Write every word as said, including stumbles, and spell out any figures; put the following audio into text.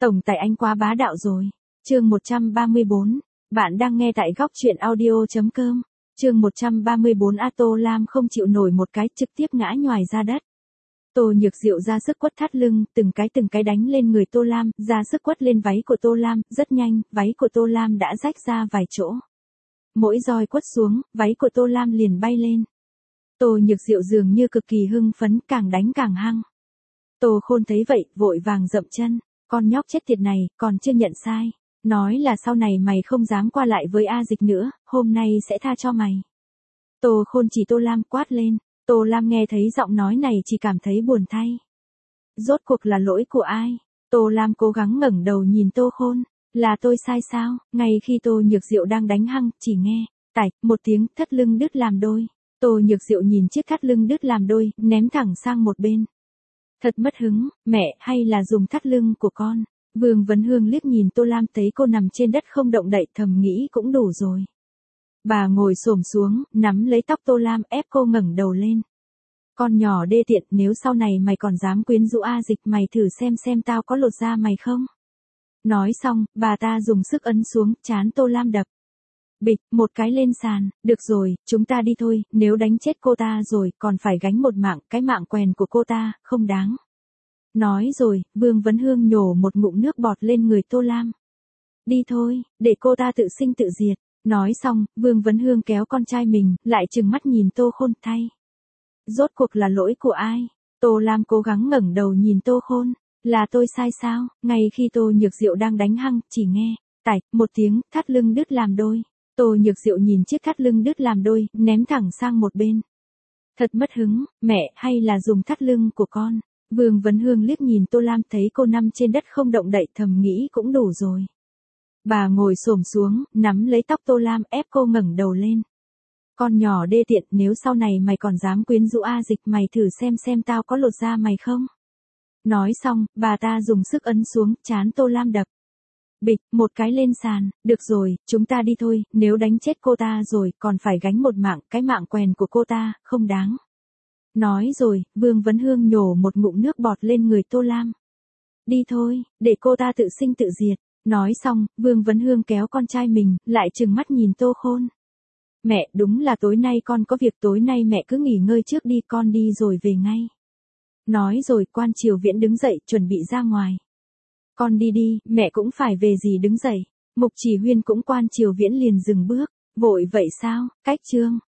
Tổng tài anh quá bá đạo rồi. Chương một trăm ba mươi bốn. Bạn đang nghe tại góc truyện audio chấm com. Chương một trăm ba mươi bốn A Tô Lam không chịu nổi một cái, trực tiếp ngã nhoài ra đất. Tô Nhược Diệu ra sức quất thắt lưng, từng cái từng cái đánh lên người Tô Lam, ra sức quất lên váy của Tô Lam, rất nhanh, váy của Tô Lam đã rách ra vài chỗ. Mỗi roi quất xuống, váy của Tô Lam liền bay lên. Tô Nhược Diệu dường như cực kỳ hưng phấn, càng đánh càng hăng. Tô Khôn thấy vậy, vội vàng dậm chân, con nhóc chết tiệt này, còn chưa nhận sai. Nói là sau này mày không dám qua lại với A Dịch nữa, hôm nay sẽ tha cho mày. Tô Khôn chỉ Tô Lam quát lên, Tô Lam nghe thấy giọng nói này chỉ cảm thấy buồn thay. Rốt cuộc là lỗi của ai? Tô Lam cố gắng ngẩng đầu nhìn Tô Khôn, là tôi sai sao? Ngay khi Tô Nhược Diệu đang đánh hăng, chỉ nghe, tạch, một tiếng, thắt lưng đứt làm đôi. Tô Nhược Diệu nhìn chiếc thắt lưng đứt làm đôi, ném thẳng sang một bên. Thật mất hứng, mẹ, hay là dùng thắt lưng của con? Vương Vấn Hương liếc nhìn Tô Lam thấy cô nằm trên đất không động đậy, thầm nghĩ cũng đủ rồi. Bà ngồi xổm xuống, nắm lấy tóc Tô Lam ép cô ngẩng đầu lên. Con nhỏ đê tiện, nếu sau này mày còn dám quyến rũ A Dịch, mày thử xem xem tao có lột da mày không? Nói xong, bà ta dùng sức ấn xuống, trán Tô Lam đập. Bịch, một cái lên sàn, được rồi, chúng ta đi thôi, nếu đánh chết cô ta rồi, còn phải gánh một mạng, cái mạng quèn của cô ta, không đáng. Nói rồi, Vương Vấn Hương nhổ một ngụm nước bọt lên người Tô Lam. Đi thôi, để cô ta tự sinh tự diệt. Nói xong, Vương Vấn Hương kéo con trai mình, lại trừng mắt nhìn Tô Khôn thay. Rốt cuộc là lỗi của ai? Tô Lam cố gắng ngẩng đầu nhìn Tô Khôn. Là tôi sai sao? Ngay khi Tô Nhược Diệu đang đánh hăng, chỉ nghe, tạch, một tiếng, thắt lưng đứt làm đôi. Tô Nhược Diệu nhìn chiếc thắt lưng đứt làm đôi, ném thẳng sang một bên. Thật mất hứng, mẹ, hay là dùng thắt lưng của con? Vương Vấn Hương liếc nhìn Tô Lam thấy cô nằm trên đất không động đậy, thầm nghĩ cũng đủ rồi. Bà ngồi xổm xuống, nắm lấy tóc Tô Lam ép cô ngẩng đầu lên. Con nhỏ đê tiện, nếu sau này mày còn dám quyến rũ A Dịch, mày thử xem xem tao có lột da mày không? Nói xong, bà ta dùng sức ấn xuống, trán Tô Lam đập. Bịch, một cái lên sàn, được rồi, chúng ta đi thôi, nếu đánh chết cô ta rồi, còn phải gánh một mạng, cái mạng quèn của cô ta, không đáng. Nói rồi, Vương Vấn Hương nhổ một ngụm nước bọt lên người Tô Lam. Đi thôi, để cô ta tự sinh tự diệt. Nói xong, Vương Vấn Hương kéo con trai mình, lại trừng mắt nhìn Tô Khôn. Mẹ, đúng là tối nay con có việc, tối nay mẹ cứ nghỉ ngơi trước đi, con đi rồi về ngay. Nói rồi, Quan Triều Viễn đứng dậy, chuẩn bị ra ngoài. Con đi đi, mẹ cũng phải về gì đứng dậy. Mục Chỉ Huyên cũng Quan Triều Viễn liền dừng bước, vội vậy sao, cách chương.